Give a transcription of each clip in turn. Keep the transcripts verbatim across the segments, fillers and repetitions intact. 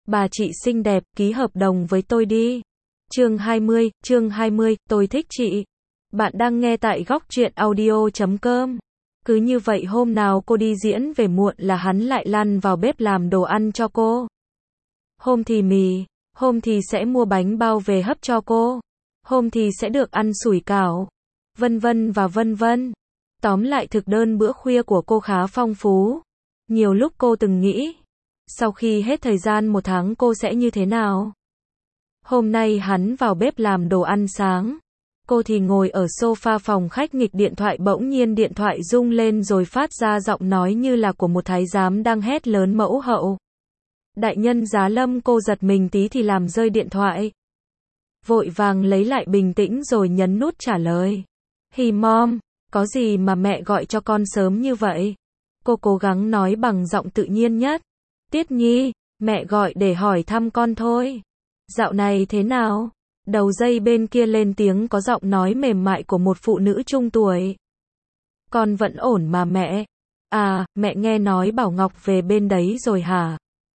Bà chị xinh đẹp, ký hợp đồng với tôi đi. Chương hai mươi, chương hai mươi, tôi thích chị. Bạn đang nghe tại góc truyện audio chấm com. Cứ như vậy hôm nào cô đi diễn về muộn là hắn lại lăn vào bếp làm đồ ăn cho cô. Hôm thì mì, hôm thì sẽ mua bánh bao về hấp cho cô. Hôm thì sẽ được ăn sủi cảo. Vân vân và vân vân. Tóm lại thực đơn bữa khuya của cô khá phong phú. Nhiều lúc cô từng nghĩ, sau khi hết thời gian một tháng cô sẽ như thế nào? Hôm nay hắn vào bếp làm đồ ăn sáng. Cô thì ngồi ở sofa phòng khách nghịch điện thoại, bỗng nhiên điện thoại rung lên rồi phát ra giọng nói như là của một thái giám đang hét lớn mẫu hậu. Đại nhân Giá Lâm. Cô giật mình tí thì làm rơi điện thoại. Vội vàng lấy lại bình tĩnh rồi nhấn nút trả lời. Hi mom, có gì mà mẹ gọi cho con sớm như vậy? Cô cố gắng nói bằng giọng tự nhiên nhất. Tiết Nhi, mẹ gọi để hỏi thăm con thôi. Dạo này thế nào? Đầu dây bên kia lên tiếng có giọng nói mềm mại của một phụ nữ trung tuổi. Con vẫn ổn mà mẹ. À, mẹ nghe nói Bảo Ngọc về bên đấy rồi hả?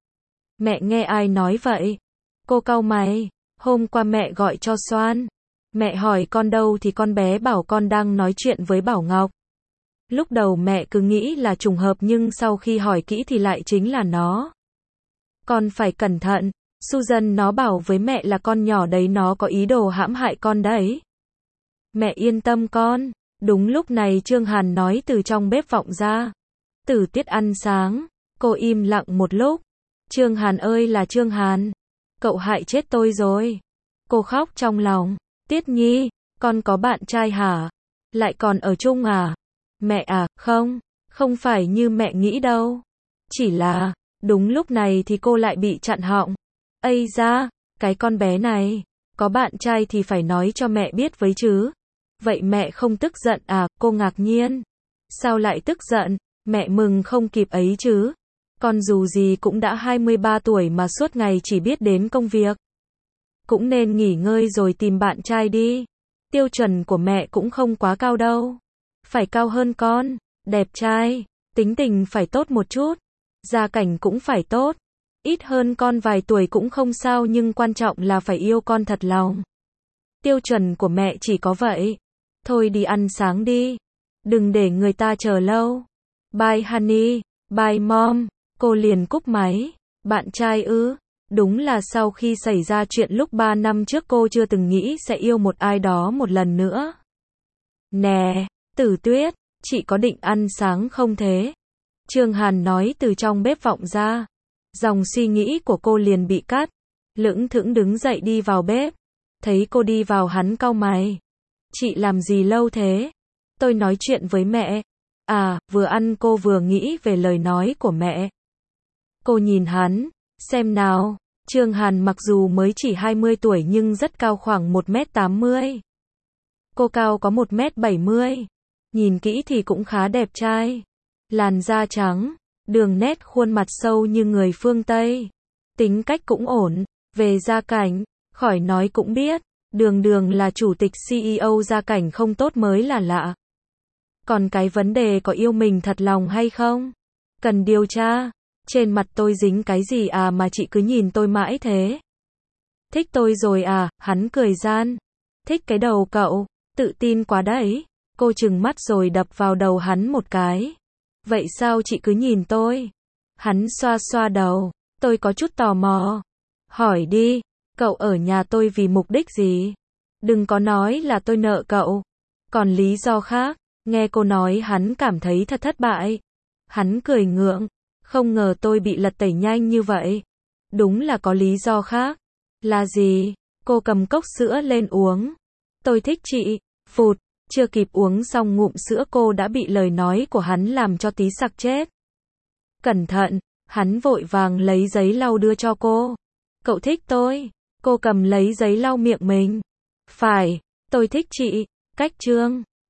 Mẹ nghe ai nói vậy? Cô cau mày. Hôm qua mẹ gọi cho Soan. Mẹ hỏi con đâu thì con bé bảo con đang nói chuyện với Bảo Ngọc. Lúc đầu mẹ cứ nghĩ là trùng hợp nhưng sau khi hỏi kỹ thì lại chính là nó. Con phải cẩn thận. Susan nó bảo với mẹ là con nhỏ đấy nó có ý đồ hãm hại con đấy. Mẹ yên tâm con. Đúng lúc này Trương Hàn nói từ trong bếp vọng ra. Tử Tiết ăn sáng. Cô im lặng một lúc. Trương Hàn ơi là Trương Hàn. Cậu hại chết tôi rồi. Cô khóc trong lòng. Tiết Nhi, con có bạn trai hả? Lại còn ở chung à? Mẹ à, không. Không phải như mẹ nghĩ đâu. Chỉ là, đúng lúc này thì cô lại bị chặn họng. Ây da, cái con bé này, có bạn trai thì phải nói cho mẹ biết với chứ. Vậy mẹ không tức giận à? Cô ngạc nhiên. Sao lại tức giận? Mẹ mừng không kịp ấy chứ. Con dù gì cũng đã hai mươi ba tuổi mà suốt ngày chỉ biết đến công việc. Cũng nên nghỉ ngơi rồi tìm bạn trai đi. Tiêu chuẩn của mẹ cũng không quá cao đâu. Phải cao hơn con. Đẹp trai. Tính tình phải tốt một chút. Gia cảnh cũng phải tốt. Ít hơn con vài tuổi cũng không sao nhưng quan trọng là phải yêu con thật lòng. Tiêu chuẩn của mẹ chỉ có vậy. Thôi đi ăn sáng đi. Đừng để người ta chờ lâu. Bye honey. Bye mom. Cô liền cúp máy. Bạn trai ư? Đúng là sau khi xảy ra chuyện lúc ba năm trước cô chưa từng nghĩ sẽ yêu một ai đó một lần nữa. Nè, Tử Tuyết, chị có định ăn sáng không thế? Trương Hàn nói từ trong bếp vọng ra. Dòng suy nghĩ của cô liền bị cắt. Lững thững đứng dậy đi vào bếp. Thấy cô đi vào hắn cau mày. Chị làm gì lâu thế? Tôi nói chuyện với mẹ. À, vừa ăn cô vừa nghĩ về lời nói của mẹ. Cô nhìn hắn. Xem nào. Trương Hàn mặc dù mới chỉ hai mươi tuổi nhưng rất cao, khoảng một mét tám mươi. Cô cao có một mét bảy mươi. Nhìn kỹ thì cũng khá đẹp trai. Làn da trắng. Đường nét khuôn mặt sâu như người phương Tây. Tính cách cũng ổn. Về gia cảnh, khỏi nói cũng biết. Đường đường là chủ tịch xê e ô, gia cảnh không tốt mới là lạ. Còn cái vấn đề có yêu mình thật lòng hay không? Cần điều tra. Trên mặt tôi dính cái gì à mà chị cứ nhìn tôi mãi thế? Thích tôi rồi à? Hắn cười gian. Thích cái đầu cậu. Tự tin quá đấy. Cô trừng mắt rồi đập vào đầu hắn một cái. Vậy sao chị cứ nhìn tôi? Hắn xoa xoa đầu. Tôi có chút tò mò. Hỏi đi. Cậu ở nhà tôi vì mục đích gì? Đừng có nói là tôi nợ cậu. Còn lý do khác. Nghe cô nói hắn cảm thấy thật thất bại. Hắn cười ngượng. Không ngờ tôi bị lật tẩy nhanh như vậy. Đúng là có lý do khác. Là gì? Cô cầm cốc sữa lên uống. Tôi thích chị. Phụt. Chưa kịp uống xong ngụm sữa cô đã bị lời nói của hắn làm cho tí sặc chết. Cẩn thận. Hắn vội vàng lấy giấy lau đưa cho cô. Cậu thích tôi. Cô cầm lấy giấy lau miệng mình. Phải. Tôi thích chị. Cách chương.